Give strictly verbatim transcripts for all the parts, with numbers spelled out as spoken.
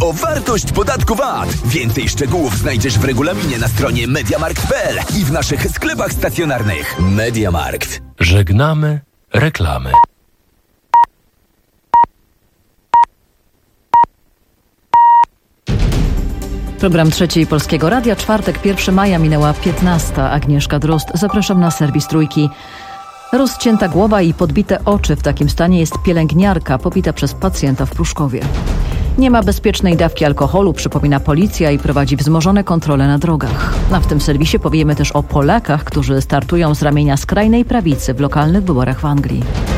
o wartość podatku V A T. Więcej szczegółów znajdziesz w regulaminie na stronie mediamarkt kropka p l i w naszych sklepach stacjonarnych. Mediamarkt. Żegnamy reklamy. Program Trzeciej Polskiego Radia, czwartek, pierwszego maja, minęła piętnasta. Agnieszka Drozd, zapraszam na serwis Trójki. Rozcięta głowa i podbite oczy. W takim stanie jest pielęgniarka pobita przez pacjenta w Pruszkowie. Nie ma bezpiecznej dawki alkoholu, przypomina policja i prowadzi wzmożone kontrole na drogach. A w tym serwisie powiemy też o Polakach, którzy startują z ramienia skrajnej prawicy w lokalnych wyborach w Anglii.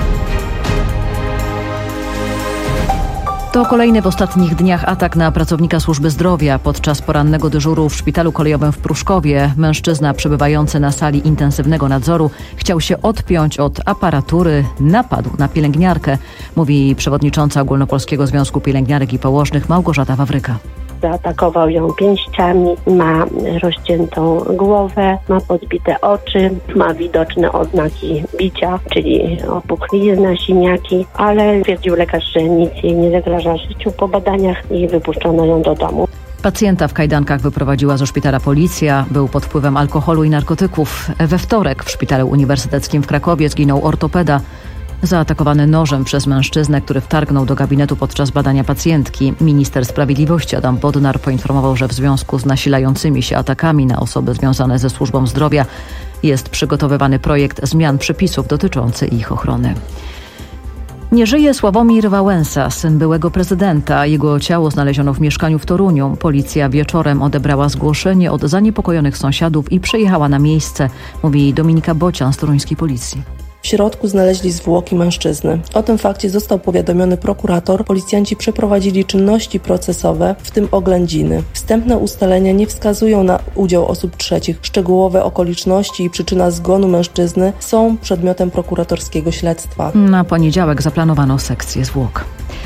To kolejny w ostatnich dniach atak na pracownika służby zdrowia. Podczas porannego dyżuru w szpitalu kolejowym w Pruszkowie mężczyzna przebywający na sali intensywnego nadzoru chciał się odpiąć od aparatury, napadł na pielęgniarkę, mówi przewodnicząca Ogólnopolskiego Związku Pielęgniarek i Położnych Małgorzata Wawryka. Zaatakował ją pięściami, ma rozciętą głowę, ma podbite oczy, ma widoczne oznaki bicia, czyli opuchlizna, siniaki, ale twierdził lekarz, że nic jej nie zagraża życiu. Po badaniach i wypuszczono ją do domu. Pacjenta w kajdankach wyprowadziła ze szpitala policja. Był pod wpływem alkoholu i narkotyków. We wtorek w szpitalu uniwersyteckim w Krakowie zginął ortopeda, zaatakowany nożem przez mężczyznę, który wtargnął do gabinetu podczas badania pacjentki. Minister Sprawiedliwości Adam Bodnar poinformował, że w związku z nasilającymi się atakami na osoby związane ze służbą zdrowia jest przygotowywany projekt zmian przepisów dotyczący ich ochrony. Nie żyje Sławomir Wałęsa, syn byłego prezydenta. Jego ciało znaleziono w mieszkaniu w Toruniu. Policja wieczorem odebrała zgłoszenie od zaniepokojonych sąsiadów i przyjechała na miejsce, mówi Dominika Bocian z toruńskiej policji. W środku znaleźli zwłoki mężczyzny. O tym fakcie został powiadomiony prokurator. Policjanci przeprowadzili czynności procesowe, w tym oględziny. Wstępne ustalenia nie wskazują na udział osób trzecich. Szczegółowe okoliczności i przyczyna zgonu mężczyzny są przedmiotem prokuratorskiego śledztwa. Na poniedziałek zaplanowano sekcję zwłok.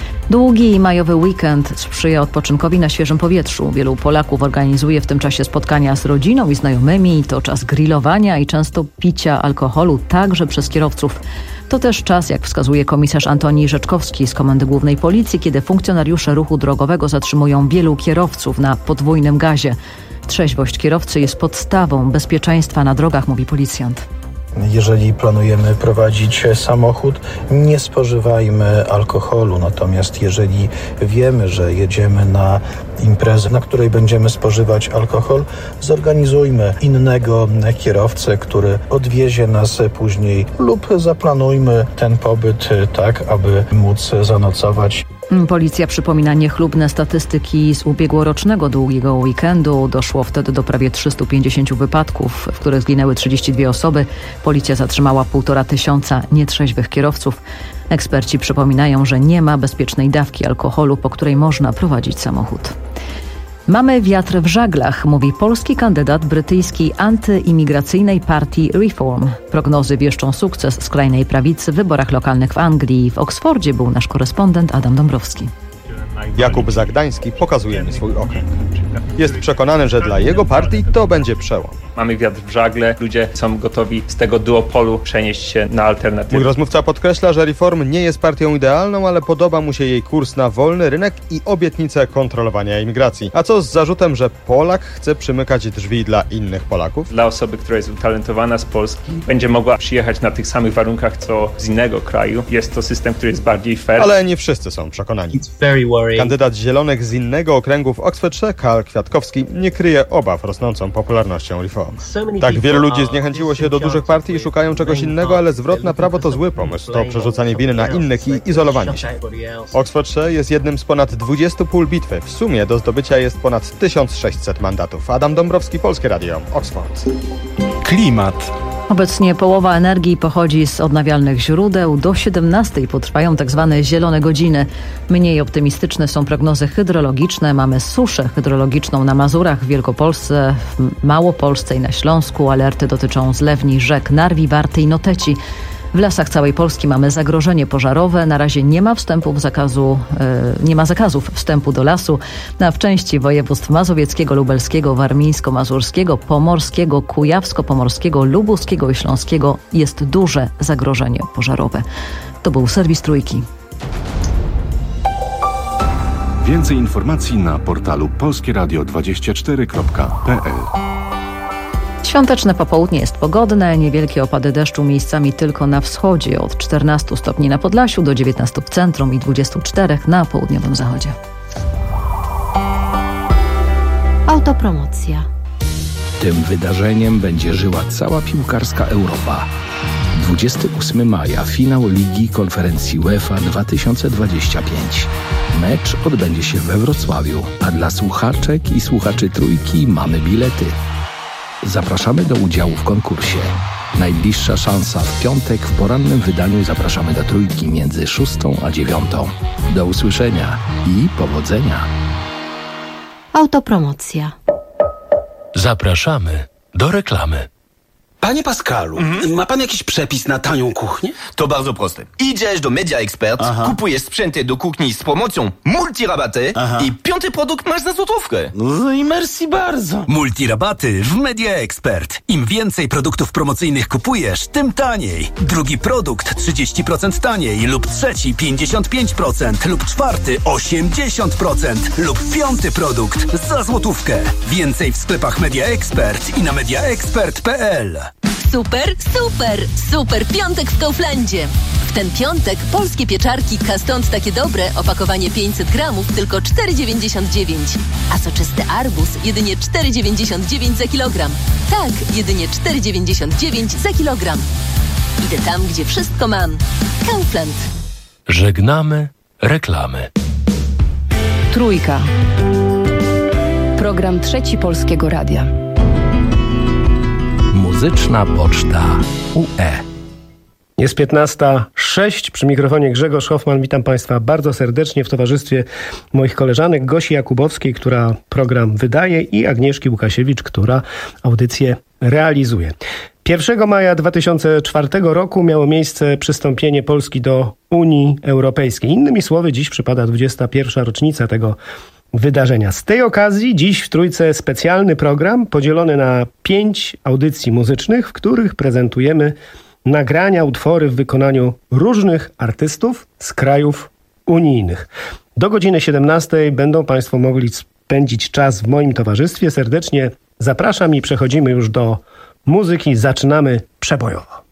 Długi majowy weekend sprzyja odpoczynkowi na świeżym powietrzu. Wielu Polaków organizuje w tym czasie spotkania z rodziną i znajomymi. To czas grillowania i często picia alkoholu, także przez kierowców. To też czas, jak wskazuje komisarz Antoni Rzeczkowski z Komendy Głównej Policji, kiedy funkcjonariusze ruchu drogowego zatrzymują wielu kierowców na podwójnym gazie. Trzeźwość kierowcy jest podstawą bezpieczeństwa na drogach, mówi policjant. Jeżeli planujemy prowadzić samochód, nie spożywajmy alkoholu. Natomiast jeżeli wiemy, że jedziemy na imprezę, na której będziemy spożywać alkohol, zorganizujmy innego kierowcę, który odwiezie nas później, lub zaplanujmy ten pobyt tak, aby móc zanocować. Policja przypomina niechlubne statystyki z ubiegłorocznego długiego weekendu. Doszło wtedy do prawie trzystu pięćdziesięciu wypadków, w których zginęły trzydzieści dwie osoby. Policja zatrzymała półtora tysiąca nietrzeźwych kierowców. Eksperci przypominają, że nie ma bezpiecznej dawki alkoholu, po której można prowadzić samochód. Mamy wiatr w żaglach, mówi polski kandydat brytyjskiej antyimigracyjnej partii Reform. Prognozy wieszczą sukces skrajnej prawicy w wyborach lokalnych w Anglii. W Oksfordzie był nasz korespondent Adam Dąbrowski. Jakub Zagdański pokazuje mi swój okręg. Jest przekonany, że dla jego partii to będzie przełom. Mamy wiatr w żagle, ludzie są gotowi z tego duopolu przenieść się na alternatywę. Mój rozmówca podkreśla, że Reform nie jest partią idealną, ale podoba mu się jej kurs na wolny rynek i obietnice kontrolowania imigracji. A co z zarzutem, że Polak chce przymykać drzwi dla innych Polaków? Dla osoby, która jest utalentowana z Polski, będzie mogła przyjechać na tych samych warunkach, co z innego kraju. Jest to system, który jest bardziej fair. Ale nie wszyscy są przekonani. Kandydat Zielonych z innego okręgu w Oxfordshire, Karl Kwiatkowski, nie kryje obaw rosnącą popularnością Reform. Tak wielu ludzi zniechęciło się do dużych partii i szukają czegoś innego, ale zwrot na prawo to zły pomysł. To przerzucanie winy na innych i izolowanie się. Oxfordshire jest jednym z ponad dwudziestu pól bitwy. W sumie do zdobycia jest ponad tysiąc sześćset mandatów. Adam Dąbrowski, Polskie Radio, Oxford. Klimat. Obecnie połowa energii pochodzi z odnawialnych źródeł. Do siedemnastej potrwają tak zwane zielone godziny. Mniej optymistyczne są prognozy hydrologiczne. Mamy suszę hydrologiczną na Mazurach, w Wielkopolsce, w Małopolsce i na Śląsku. Alerty dotyczą zlewni rzek Narwi, Warty i Noteci. W lasach całej Polski mamy zagrożenie pożarowe. Na razie nie ma wstępów zakazu, yy, nie ma zakazów wstępu do lasu. A w części województw mazowieckiego, lubelskiego, warmińsko-mazurskiego, pomorskiego, kujawsko-pomorskiego, lubuskiego i śląskiego jest duże zagrożenie pożarowe. To był serwis Trójki. Więcej informacji na portalu polskie radio dwadzieścia cztery kropka p l. Świąteczne popołudnie jest pogodne, niewielkie opady deszczu miejscami tylko na wschodzie, od czternastu stopni na Podlasiu do dziewiętnastu w centrum i dwudziestu czterech na południowym zachodzie. Autopromocja. Tym wydarzeniem będzie żyła cała piłkarska Europa. dwudziestego ósmego maja finał Ligi Konferencji UEFA dwa tysiące dwudziesty piąty. Mecz odbędzie się we Wrocławiu, a dla słuchaczek i słuchaczy Trójki mamy bilety. Zapraszamy do udziału w konkursie. Najbliższa szansa w piątek w porannym wydaniu zapraszamy do Trójki między szóstą a dziewiątą. Do usłyszenia i powodzenia. Autopromocja. Zapraszamy do reklamy. Panie Pascalu, mhm. ma pan jakiś przepis na tanią kuchnię? To bardzo proste. Idziesz do Media Expert, Aha. kupujesz sprzęty do kuchni z promocją multirabaty Aha. i piąty produkt masz za złotówkę. No i merci bardzo. Multirabaty w Media Expert. Im więcej produktów promocyjnych kupujesz, tym taniej. Drugi produkt trzydzieści procent taniej lub trzeci pięćdziesiąt pięć procent lub czwarty osiemdziesiąt procent lub piąty produkt za złotówkę. Więcej w sklepach Media Expert i na mediaexpert kropka p l. Super, super, super piątek w Kauflandzie. W ten piątek polskie pieczarki Kastąd takie dobre, opakowanie pięćset gramów, tylko cztery dziewięćdziesiąt dziewięć. A soczysty arbuz jedynie cztery dziewięćdziesiąt dziewięć za kilogram. Tak, jedynie cztery dziewięćdziesiąt dziewięć za kilogram. Idę tam, gdzie wszystko mam. Kaufland. Żegnamy reklamy. Trójka. Program Trzeci Polskiego Radia. Muzyczna Poczta U E. Jest piętnasta sześć, przy mikrofonie Grzegorz Hoffman. Witam Państwa bardzo serdecznie w towarzystwie moich koleżanek Gosi Jakubowskiej, która program wydaje, i Agnieszki Łukasiewicz, która audycję realizuje. pierwszego maja dwa tysiące czwartego roku miało miejsce przystąpienie Polski do Unii Europejskiej. Innymi słowy, dziś przypada dwudziesta pierwsza rocznica tego wydarzenia. Z tej okazji dziś w Trójce specjalny program podzielony na pięć audycji muzycznych, w których prezentujemy nagrania, utwory w wykonaniu różnych artystów z krajów unijnych. Do godziny siedemnastej będą Państwo mogli spędzić czas w moim towarzystwie. Serdecznie zapraszam i przechodzimy już do muzyki. Zaczynamy przebojowo.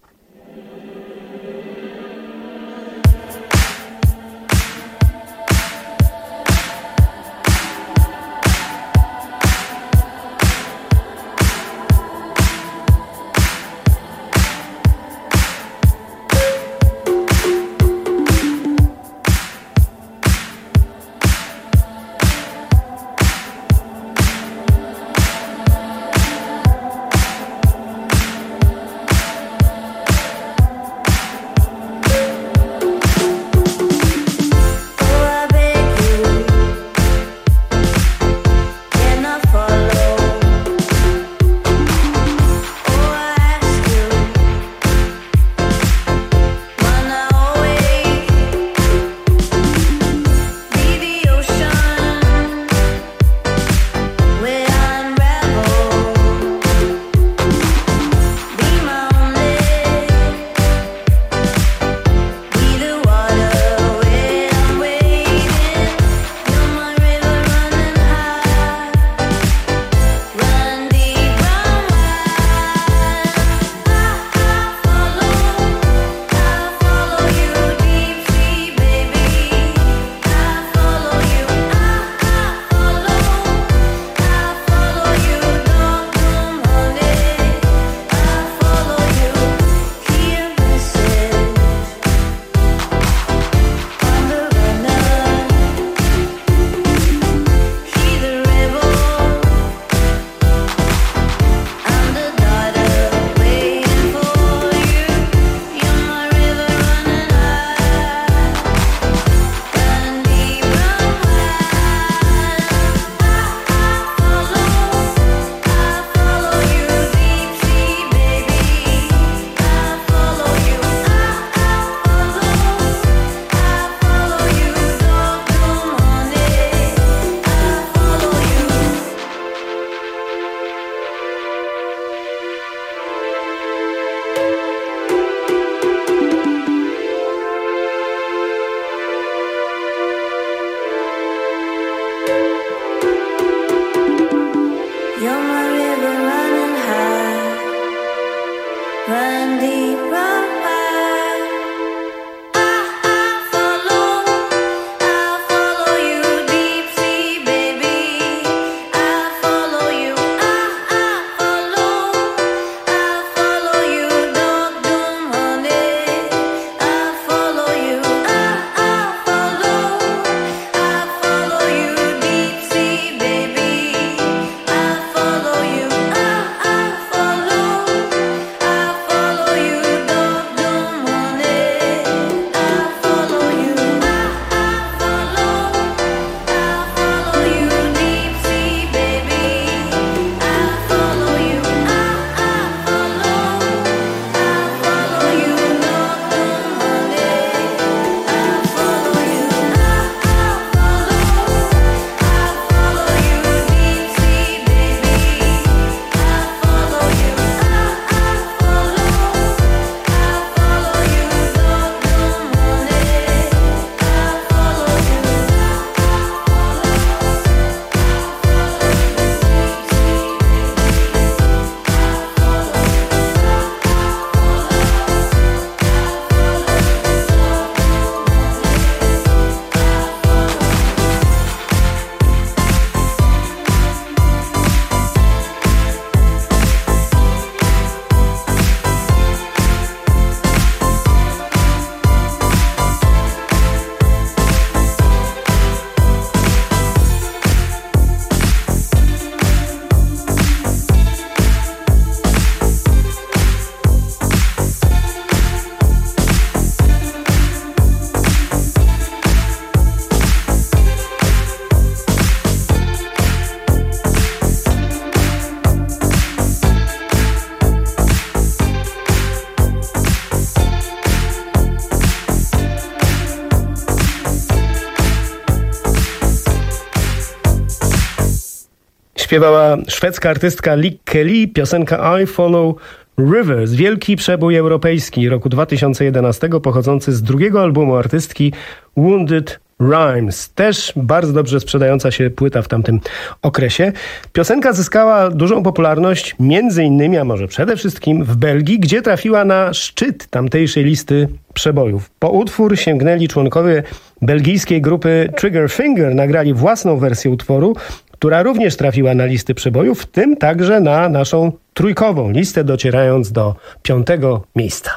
Śpiewała szwedzka artystka Lick Kelly, piosenka I Follow Rivers, wielki przebój europejski roku dwa tysiące jedenastego, pochodzący z drugiego albumu artystki Wounded Rhymes. Też bardzo dobrze sprzedająca się płyta w tamtym okresie. Piosenka zyskała dużą popularność między innymi, a może przede wszystkim w Belgii, gdzie trafiła na szczyt tamtejszej listy przebojów. Po utwór sięgnęli członkowie belgijskiej grupy Trigger Finger, nagrali własną wersję utworu, która również trafiła na listy przebojów, w tym także na naszą trójkową listę, docierając do piątego miejsca.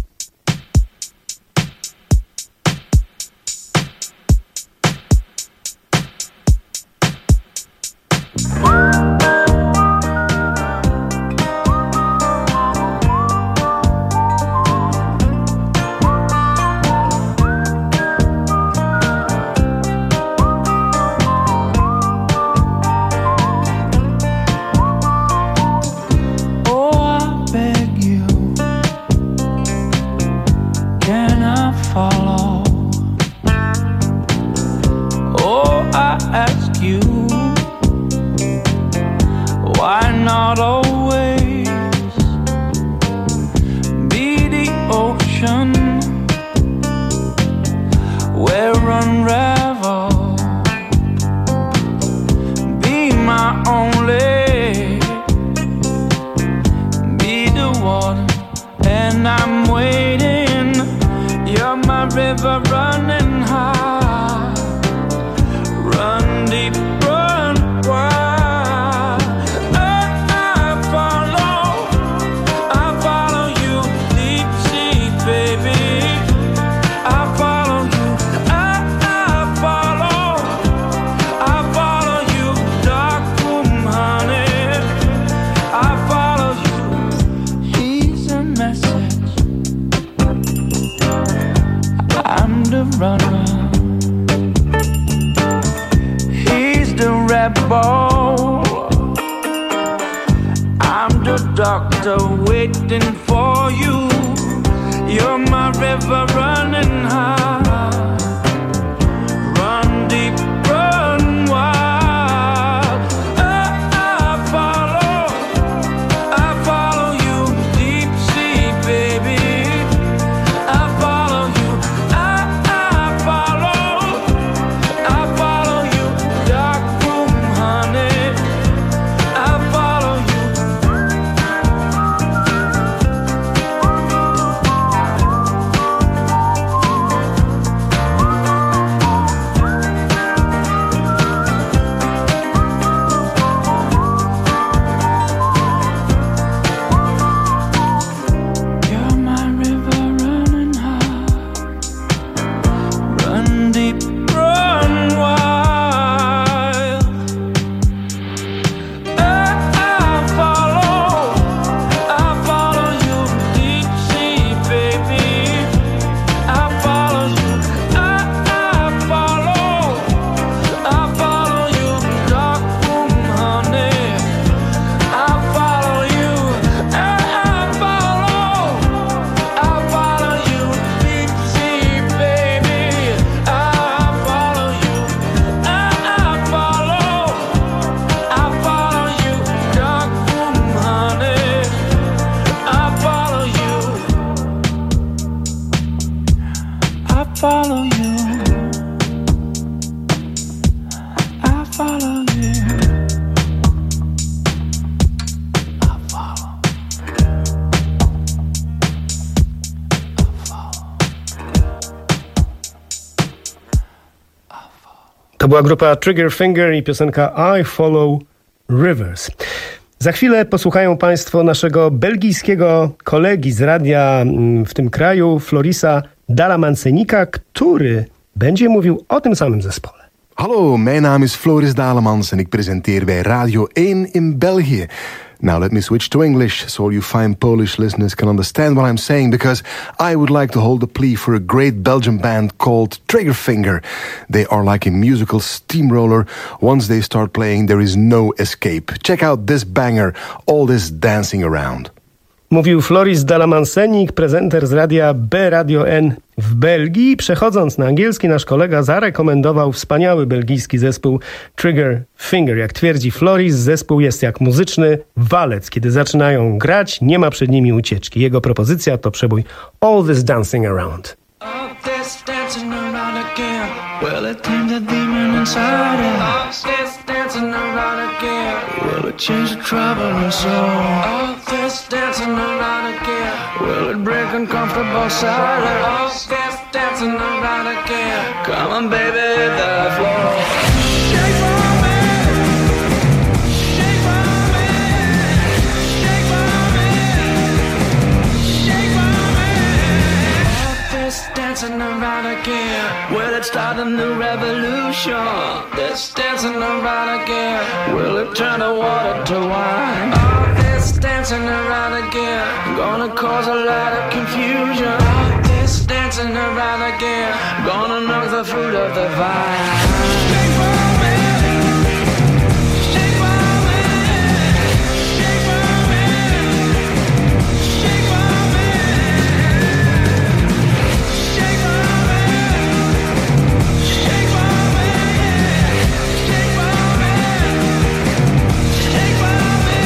To była grupa Trigger Finger i piosenka I Follow Rivers. Za chwilę posłuchają Państwo naszego belgijskiego kolegi z radia w tym kraju, Florisa Dalamansenika, który będzie mówił o tym samym zespole. Hallo, mijn naam is Floris Dalemans en ik presenteer bij Radio één in België. Now let me switch to English so all you fine Polish listeners can understand what I'm saying, because I would like to hold a plea for a great Belgian band called Triggerfinger. They are like a musical steamroller. Once they start playing, there is no escape. Check out this banger, All This Dancing Around. Mówił Floris Dalamansenik, prezenter z radia B Radio N w Belgii. Przechodząc na angielski, nasz kolega zarekomendował wspaniały belgijski zespół Trigger Finger. Jak twierdzi Floris, zespół jest jak muzyczny walec. Kiedy zaczynają grać, nie ma przed nimi ucieczki. Jego propozycja to przebój All This Dancing Around. All this dancing around again. Well, it tamed the demon inside us. All this dancing around again. Well, it changed the trouble soul. All this dancing around again. Well, it break uncomfortable silence. All this dancing around again. Come on, baby, hit the floor. Shake for me. Shake for me. Shake for me. Shake for me. All this dancing around again. Well, it started a new revolution. This dancing around again. Will it turn the water to wine? All this dancing around again. Gonna cause a lot of confusion. All this dancing around again. Gonna knock the fruit of the vine. Shake for me. Shake for me. Shake for me. Shake for me. Shake for me. Shake for me. Shake for me. Shake for me.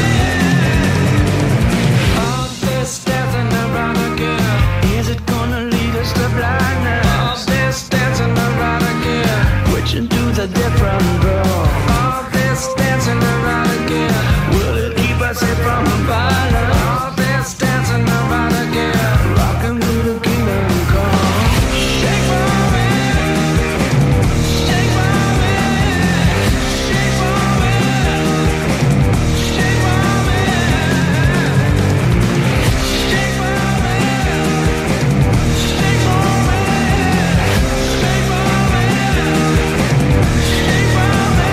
All this dancing around again. Is it gonna lead us to blindness? All this dancing around again. Which into the different door. All this dancing around again. Will it keep us safe from violence? All this dancing around again. Rockin' through the kingdom come. Shake for me. Shake for me. Shake for me. Shake for me. Shake for me. Shake for me. Shake for me. Shake for me.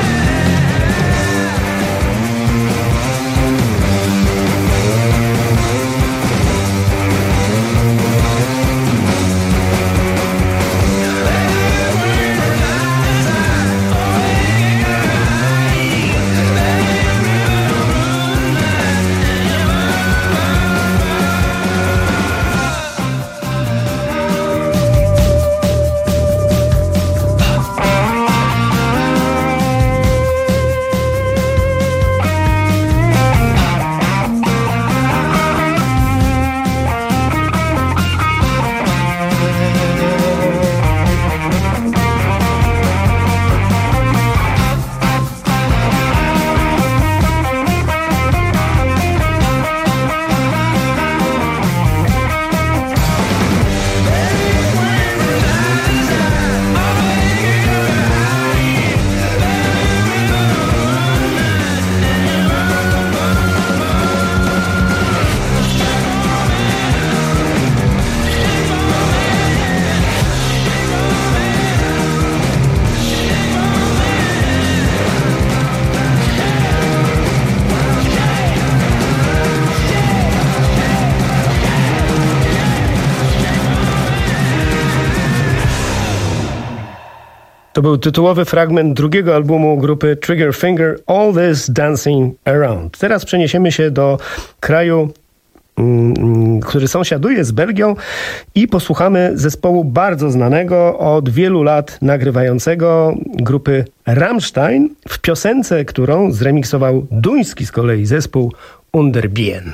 To był tytułowy fragment drugiego albumu grupy Trigger Finger, All This Dancing Around. Teraz przeniesiemy się do kraju, mm, który sąsiaduje z Belgią i posłuchamy zespołu bardzo znanego, od wielu lat nagrywającego grupy Rammstein w piosence, którą zremiksował duński z kolei zespół Underbien.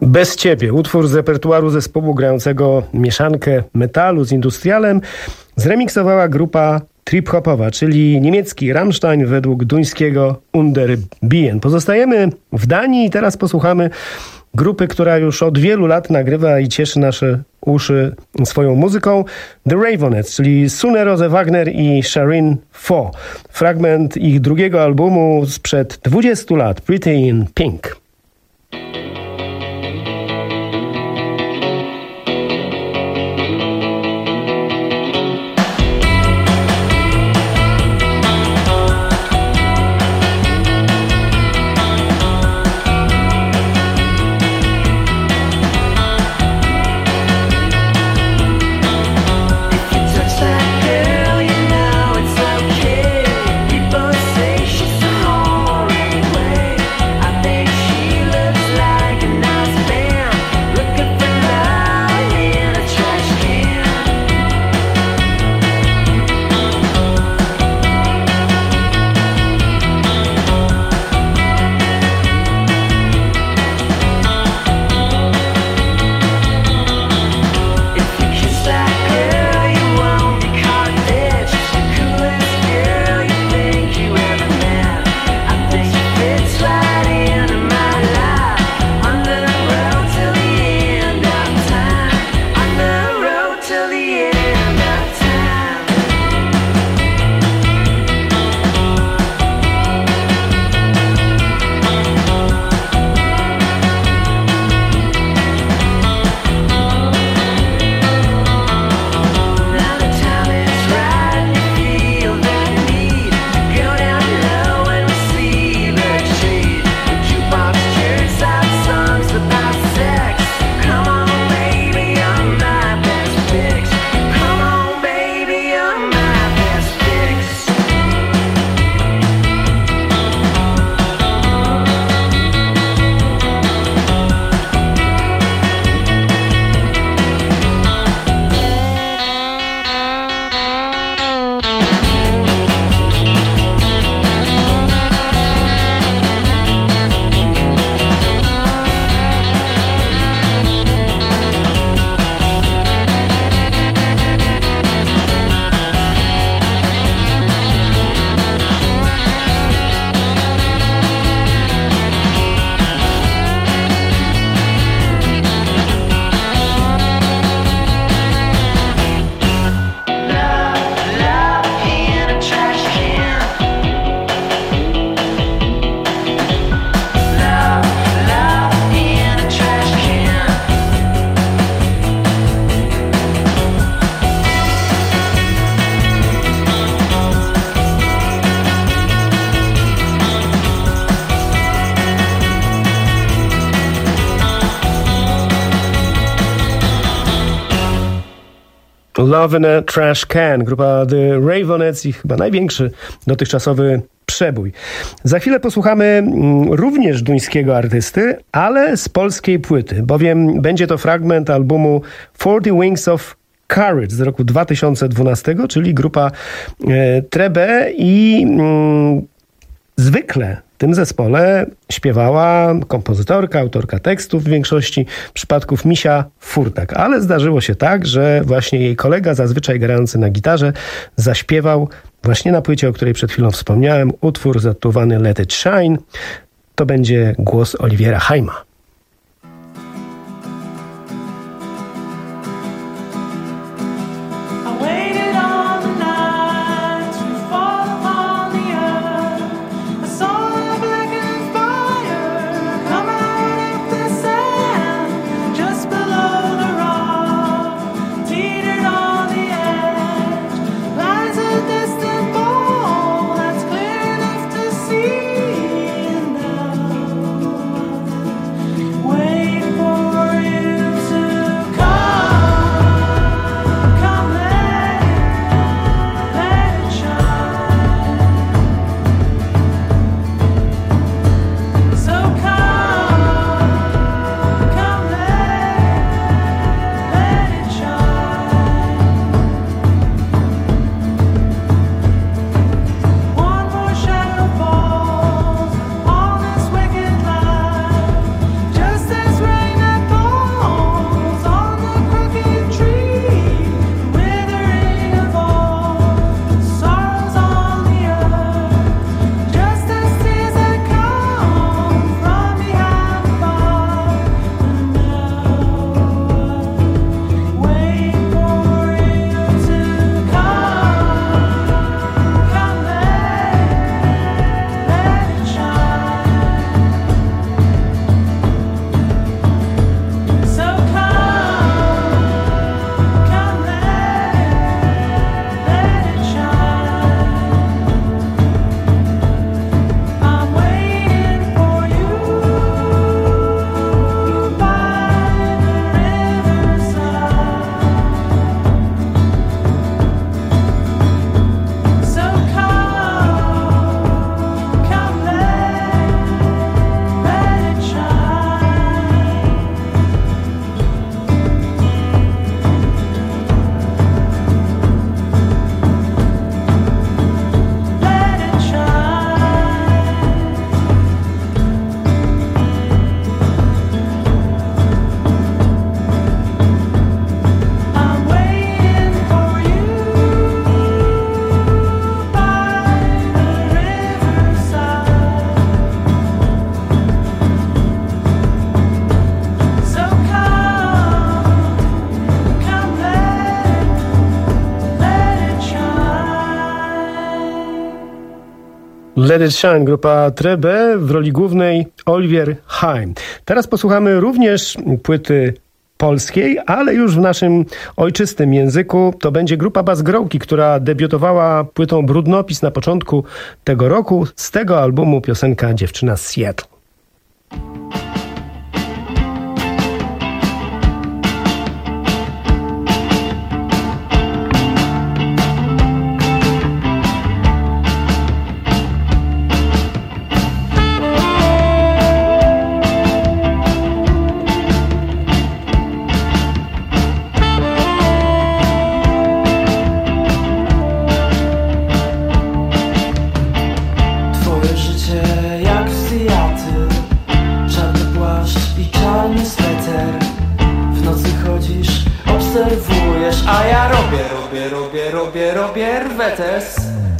Bez ciebie. Utwór z repertuaru zespołu grającego mieszankę metalu z industrialem zremiksowała grupa trip-hopowa, czyli niemiecki Rammstein według duńskiego Underbien. Pozostajemy w Danii i teraz posłuchamy grupy, która już od wielu lat nagrywa i cieszy nasze uszy swoją muzyką. The Raveonettes, czyli Sune Rose Wagner i Sharin Fo. Fragment ich drugiego albumu sprzed dwudziestu lat, Pretty in Pink. Love in a Trash Can, grupa The Raveonettes i chyba największy dotychczasowy przebój. Za chwilę posłuchamy również duńskiego artysty, ale z polskiej płyty, bowiem będzie to fragment albumu Forty Wings of Courage z roku dwa tysiące dwunastego, czyli grupa e, Trebe i mm, zwykle w tym zespole śpiewała kompozytorka, autorka tekstów w większości przypadków Misia Furtak. Ale zdarzyło się tak, że właśnie jej kolega, zazwyczaj grający na gitarze, zaśpiewał właśnie na płycie, o której przed chwilą wspomniałem, utwór zatytułowany Let It Shine. To będzie głos Oliwiera Haima. Let It Shine, grupa Trebe, w roli głównej Olivier Heim. Teraz posłuchamy również płyty polskiej, ale już w naszym ojczystym języku. To będzie grupa Bazgrołki, która debiutowała płytą Brudnopis na początku tego roku. Z tego albumu piosenka Dziewczyna z Seattle. A ja robię, robię, robię, robię, robię rwetes.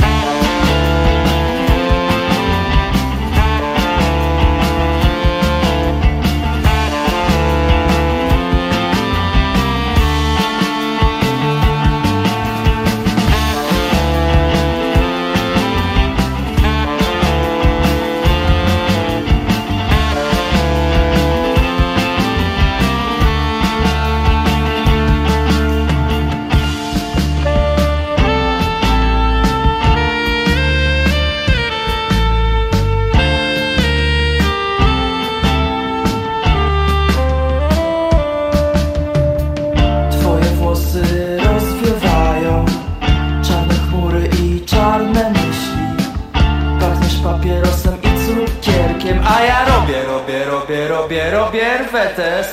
A ja robię, robię, robię, robię, robię rwetes.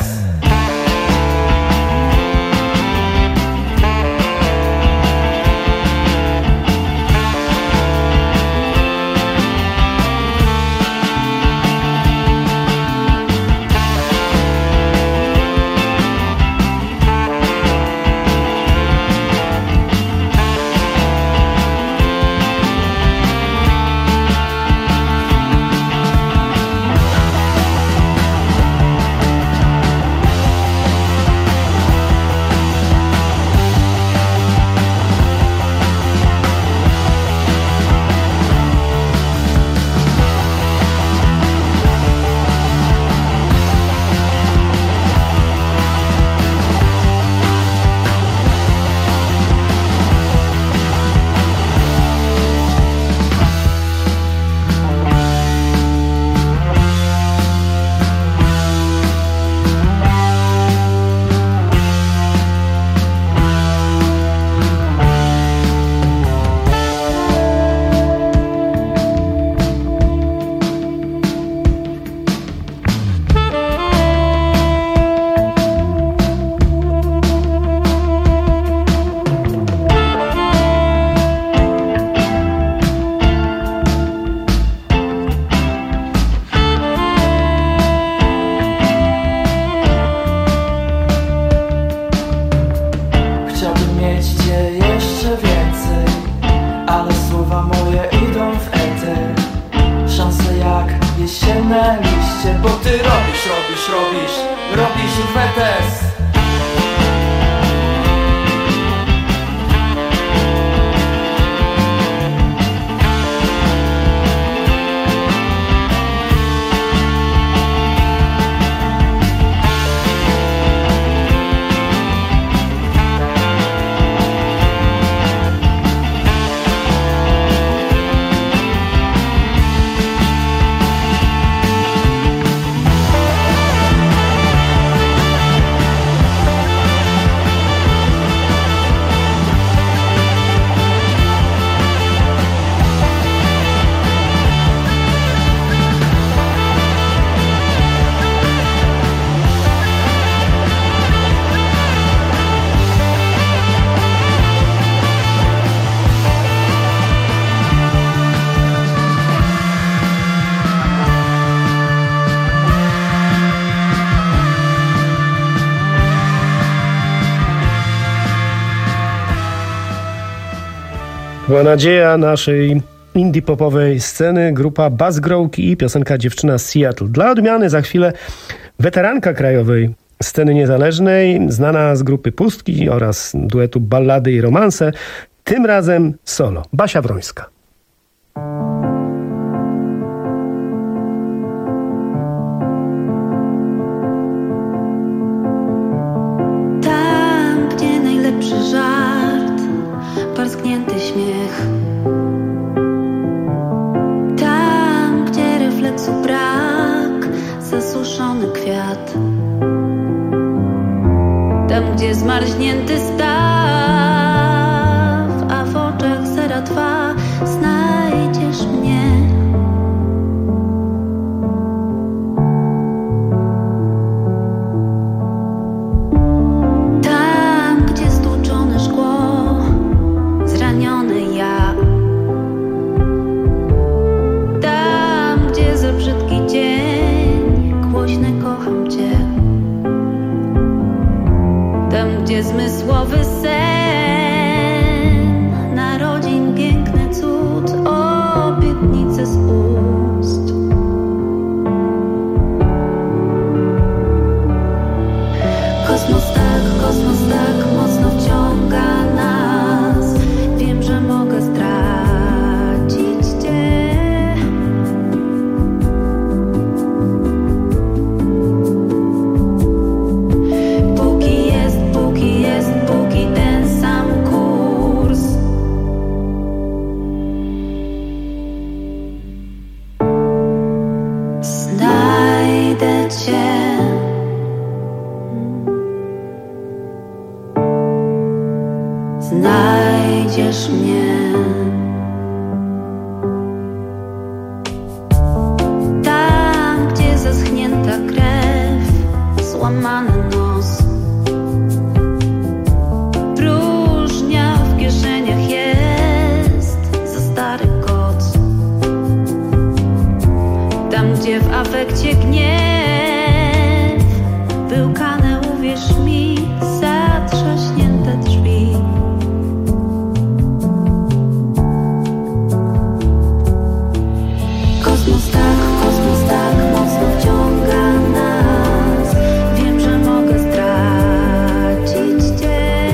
Bo ty robisz, robisz, robisz, robisz rwetes. Była nadzieja naszej indie-popowej sceny, grupa Bazgrołki i piosenka Dziewczyna z Seattle. Dla odmiany za chwilę weteranka krajowej sceny niezależnej, znana z grupy Pustki oraz duetu Ballady i romanse, tym razem solo. Basia Wrońska. zasuszony kwiat. Tam, gdzie zmarznięty staw, a w oczach zera twa, znajdziesz mnie. Tam, gdzie stłuczone szkło, zraniony ja. Tam, gdzie za brzydki dzień, głośny kocham cię. Tam, gdzie zmysłowy sen narodzin, piękny cud, obietnice z ust. Kosmos tak, kosmos tak mocno wciąga nas. Wiem, że mogę stracić cię. Póki jest, póki jest, póki ten sam kurs. Znajdę cię. Znajdziesz mnie. Tam, gdzie zaschnięta krew, złamany nos, próżnia w kieszeniach jest za stary koc. Tam, gdzie w afekcie gniew, wyłkane, uwierz mi, zatrzaśnięte drzwi. Kosmos tak, kosmos tak mocno wciąga nas. Wiem, że mogę stracić cię.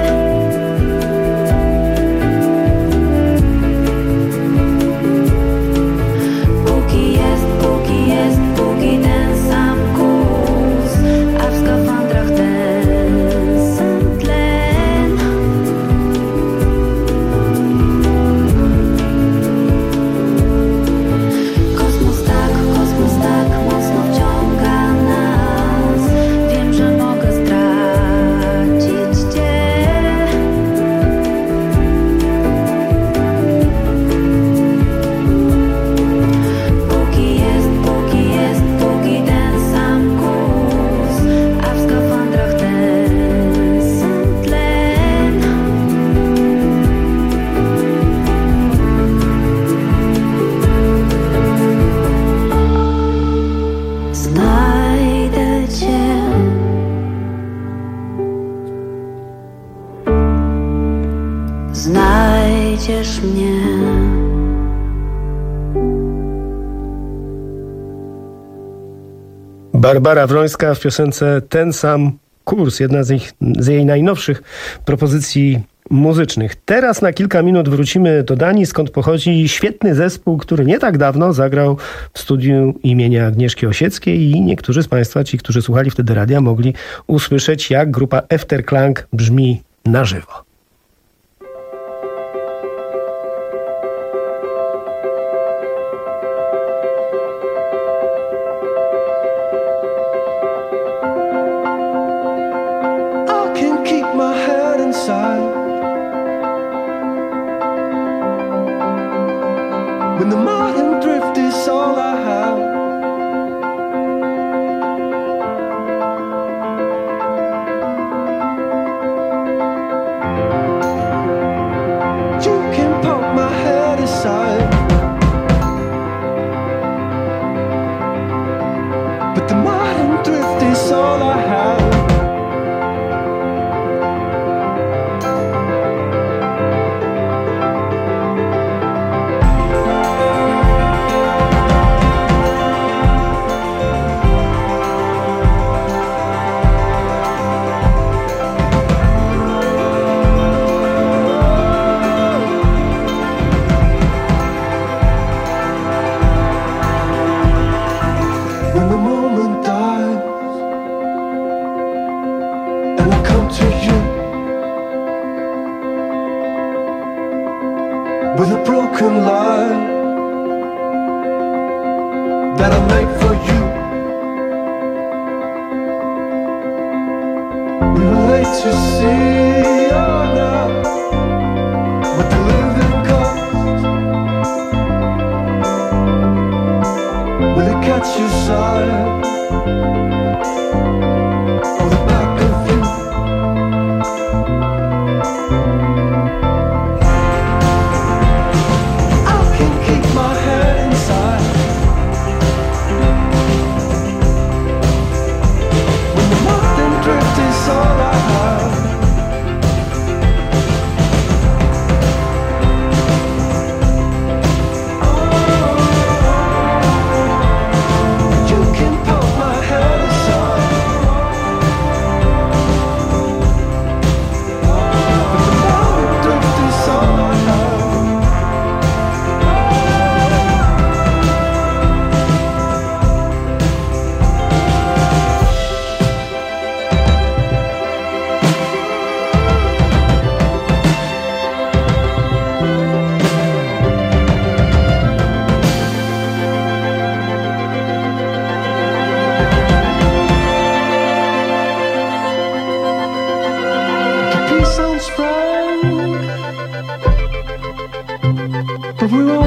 Póki jest, póki jest, póki ten sam kurs, a w skafandrach ten sam tlen. Kosmos tak, kosmos tak mocno wciąga nas. Wiem, że mogę stracić cię. Póki jest, póki jest, póki ten sam kurs, a w skafandrach ten sam tlen. Znajdę cię. Znajdziesz mnie. Barbara Wrońska w piosence Ten sam kurs, jedna z, ich, z jej najnowszych propozycji muzycznych. Teraz na kilka minut wrócimy do Danii, skąd pochodzi świetny zespół, który nie tak dawno zagrał w studiu imienia Agnieszki Osieckiej i niektórzy z Państwa, ci, którzy słuchali wtedy radia, mogli usłyszeć, jak grupa Efterklang brzmi na żywo. I can keep my head inside when the modern thrift is all I have. You can poke my head aside, but the modern thrift is all I have. When the moment dies,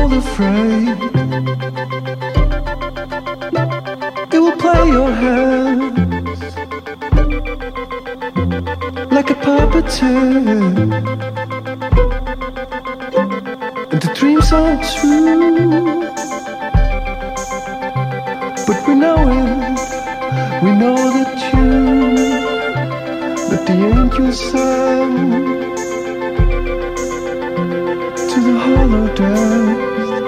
all afraid. It will play your hands like a puppeteer, and the dreams are true. But we know it, we know the tune that the angels sang to the hollow dance.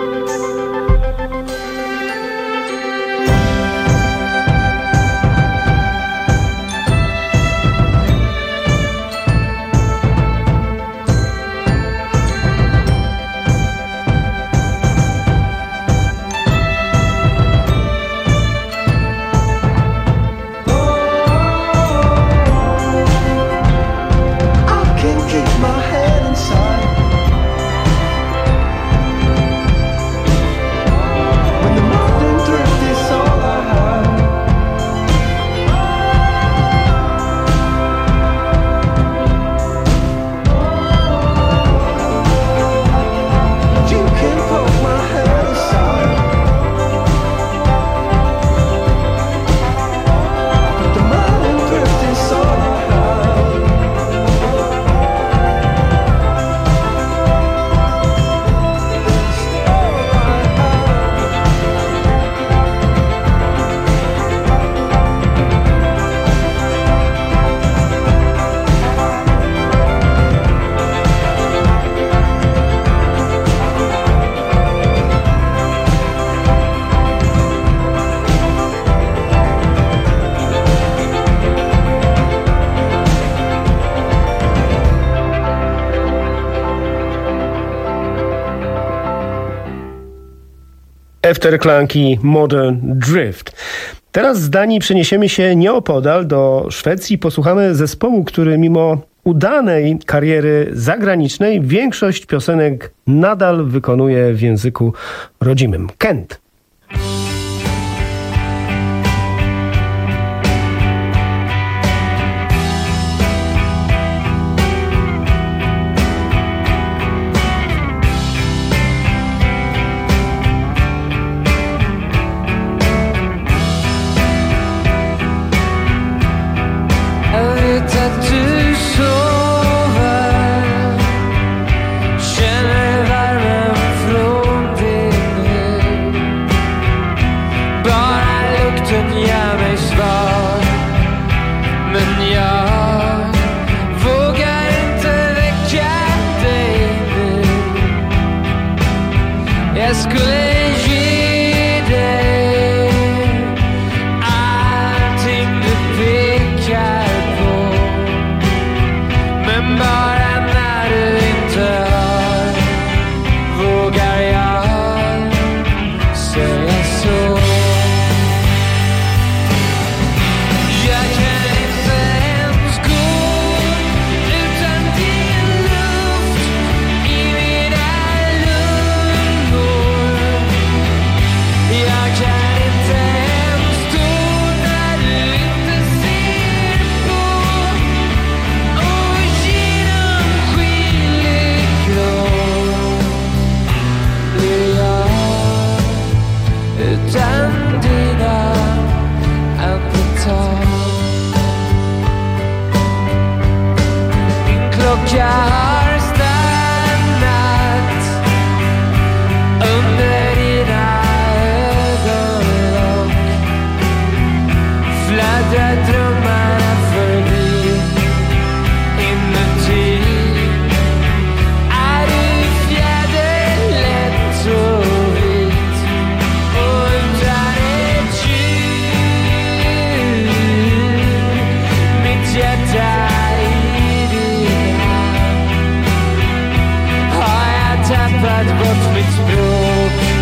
Efterklank i Modern Drift. Teraz z Danii przeniesiemy się nieopodal do Szwecji. Posłuchamy zespołu, który mimo udanej kariery zagranicznej większość piosenek nadal wykonuje w języku rodzimym. Kent.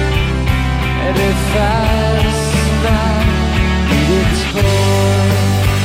Fastnar i ditt hår.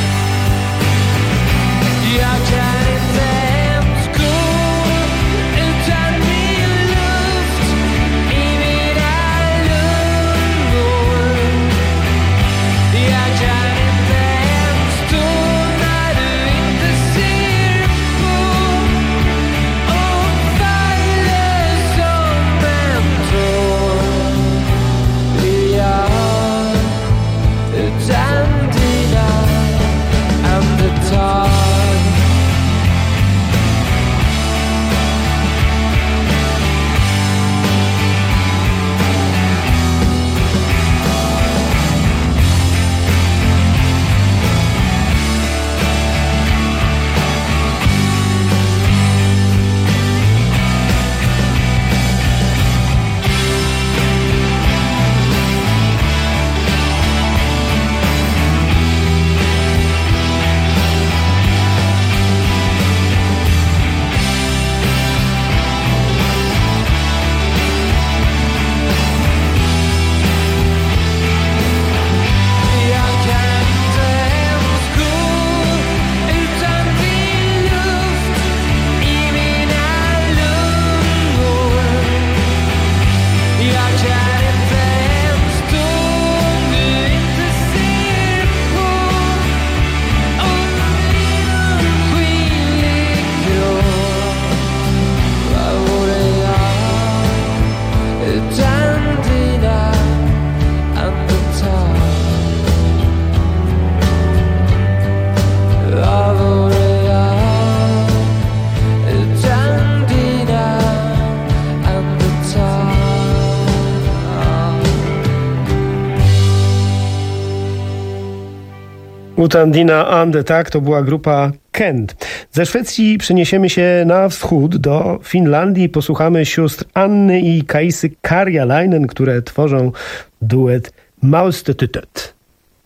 Utandina Ande, tak, to była grupa Kent. Ze Szwecji przeniesiemy się na wschód do Finlandii. Posłuchamy sióstr Anny i Kaisy Karjalainen, które tworzą duet Maustetytöt.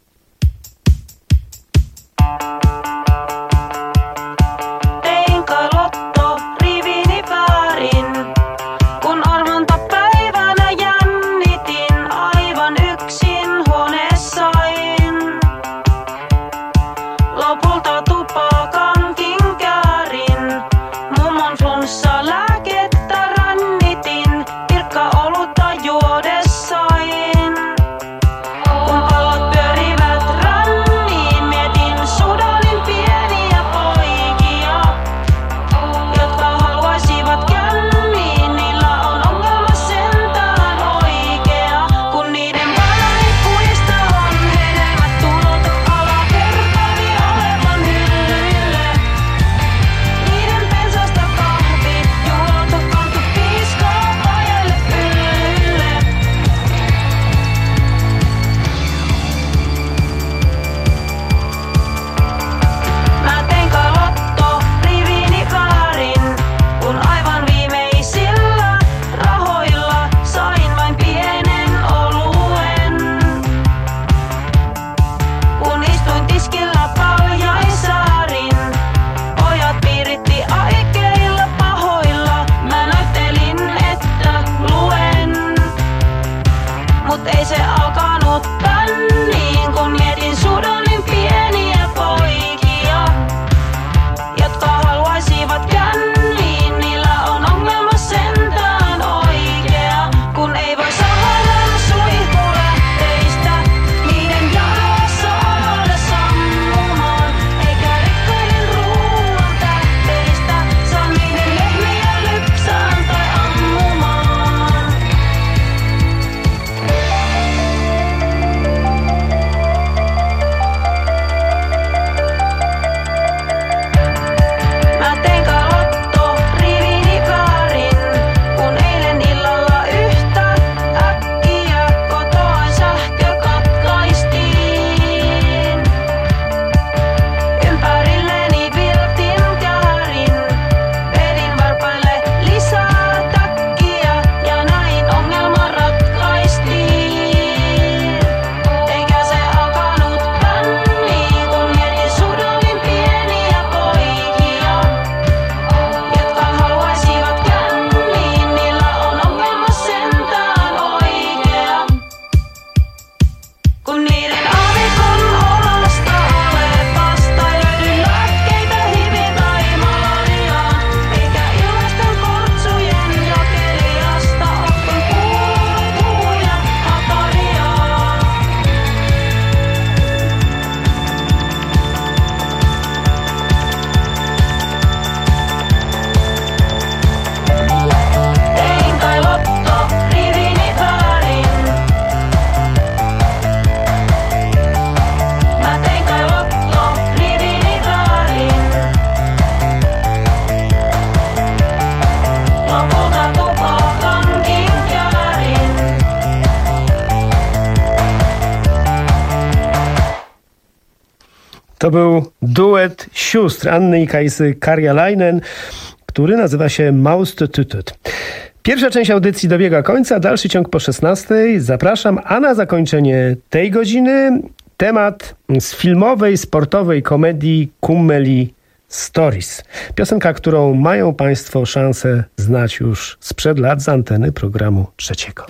To był duet sióstr Anny i Kaisy Karjalainen, który nazywa się Maustetytöt. Pierwsza część audycji dobiega końca, dalszy ciąg po szesnastej. Zapraszam, a na zakończenie tej godziny temat z filmowej, sportowej komedii Kummeli Stories. Piosenka, którą mają Państwo szansę znać już sprzed lat z anteny programu trzeciego.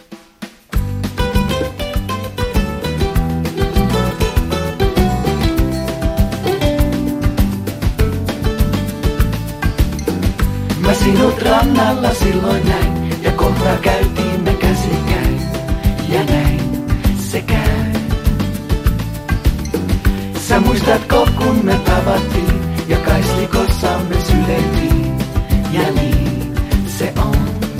Mä sinut rannalla silloin näin, ja kohta käytiin me käsikkäin, ja näin se käy. Sä muistatko, kun me tavattiin, ja kaislikossamme syleiltiin, ja niin se on.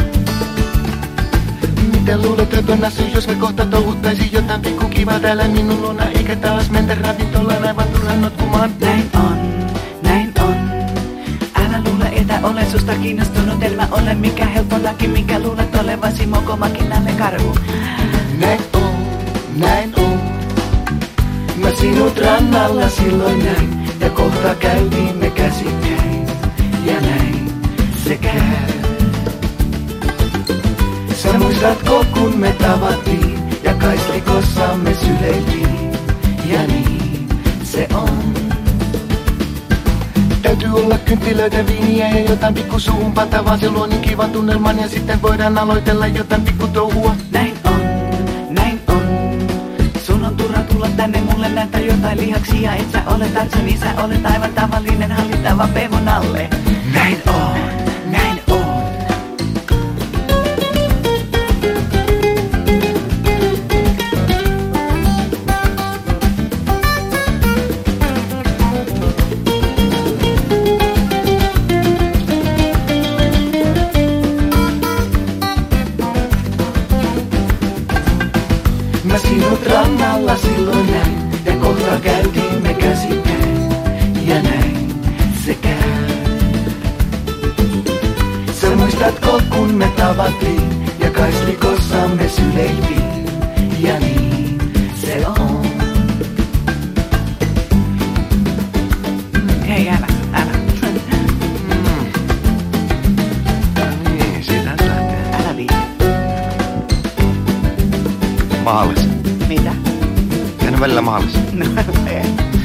Mitä luulet, että on näsy, jos me kohta touhuttaisiin jotain pikku kivaa täällä minun luona, eikä taas mentä ravintolaan aivan turhan notkumaan? Näin on, näin on. Että olen susta kiinnostunut, en mä ole mikä helppo laki, minkä luulet olevasi mokomakinalle karhu. Näin on, näin on. Mä sinut rannalla silloin näin, ja kohta käytiimme käsikkäin, ja näin se käy. Sä muistatko kun me tavattiin, ja kaistikossa me syleiltiin, ja niin se on. Täytyy olla kynttilöitä, viiniä ja jotain pikku suuhun pantavaa. Se luo niin kivan tunnelman ja sitten voidaan aloitella jotain pikku touhua. Näin on, näin on. Sun on turha tulla tänne mulle näyttää jotain lihaksia. Et sä ole Tarzan, sä olet aivan tavallinen hallittava pevon alle. Näin on, näin on. Mä sinut rannalla silloin näin, ja kohta käytiimme käsikkäin, ja näin se käy. Sä muistatko kun me tavattiin, ja kaistikossa me syleiltiin, ja niin se on. Hei älä, älä. Mm. Niin, siitä lähtee. Älä viitti. Maalis. Mitä? Käynyt välillä maalis. No, ei.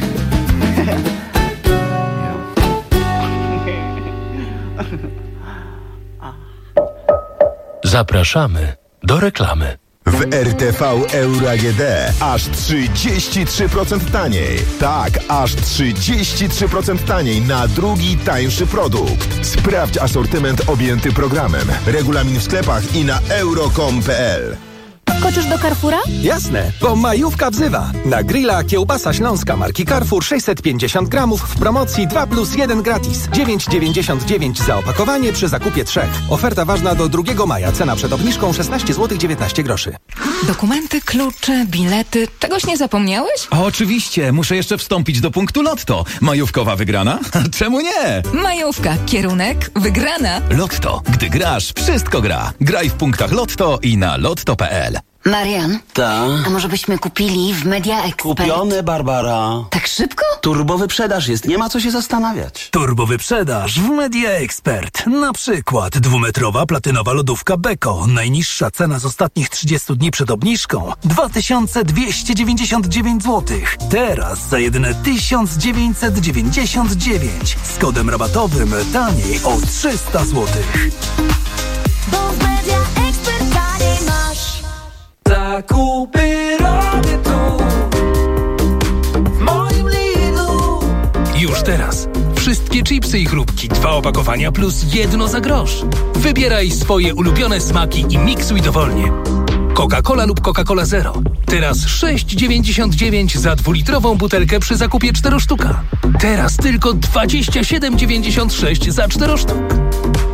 Zapraszamy do reklamy. W R T V Euro A G D aż trzydzieści trzy procent taniej. Tak, aż trzydzieści trzy procent taniej na drugi tańszy produkt. Sprawdź asortyment objęty programem. Regulamin w sklepach i na euro kropka com kropka p l. Koczysz do Carrefoura? Jasne, bo majówka wzywa. Na grilla kiełbasa śląska marki Carrefour sześćset pięćdziesiąt gramów w promocji dwa plus jeden gratis. dziewięć dziewięćdziesiąt dziewięć za opakowanie przy zakupie trzech. Oferta ważna do drugiego maja. Cena przed obniżką szesnaście złotych dziewiętnaście groszy. Dokumenty, klucze, bilety. Czegoś nie zapomniałeś? Oczywiście, muszę jeszcze wstąpić do punktu Lotto. Majówkowa wygrana? Czemu nie? Majówka, kierunek, wygrana. Lotto. Gdy grasz, wszystko gra. Graj w punktach Lotto i na lotto kropka p l. Marian? Ta? A może byśmy kupili w Media Expert? Kupione, Barbara. Tak szybko? Turbowyprzedaż jest, nie ma co się zastanawiać. Turbowyprzedaż w Media Expert. Na przykład dwumetrowa platynowa lodówka Beko. Najniższa cena z ostatnich trzydziestu dni przed obniżką dwa tysiące dwieście dziewięćdziesiąt dziewięć złotych. Teraz za jedyne tysiąc dziewięćset dziewięćdziesiąt dziewięć. Z kodem rabatowym taniej o trzysta złotych. Bo w Media Expert taniej masz. Zakupy robię tu, w moim Lidlu. Już teraz. Wszystkie chipsy i chrupki, dwa opakowania plus jedno za grosz. Wybieraj swoje ulubione smaki i miksuj dowolnie. Coca-Cola lub Coca-Cola Zero. Teraz sześć dziewięćdziesiąt dziewięć za dwulitrową butelkę przy zakupie cztery sztuka. Teraz tylko dwadzieścia siedem dziewięćdziesiąt sześć za cztery sztuk.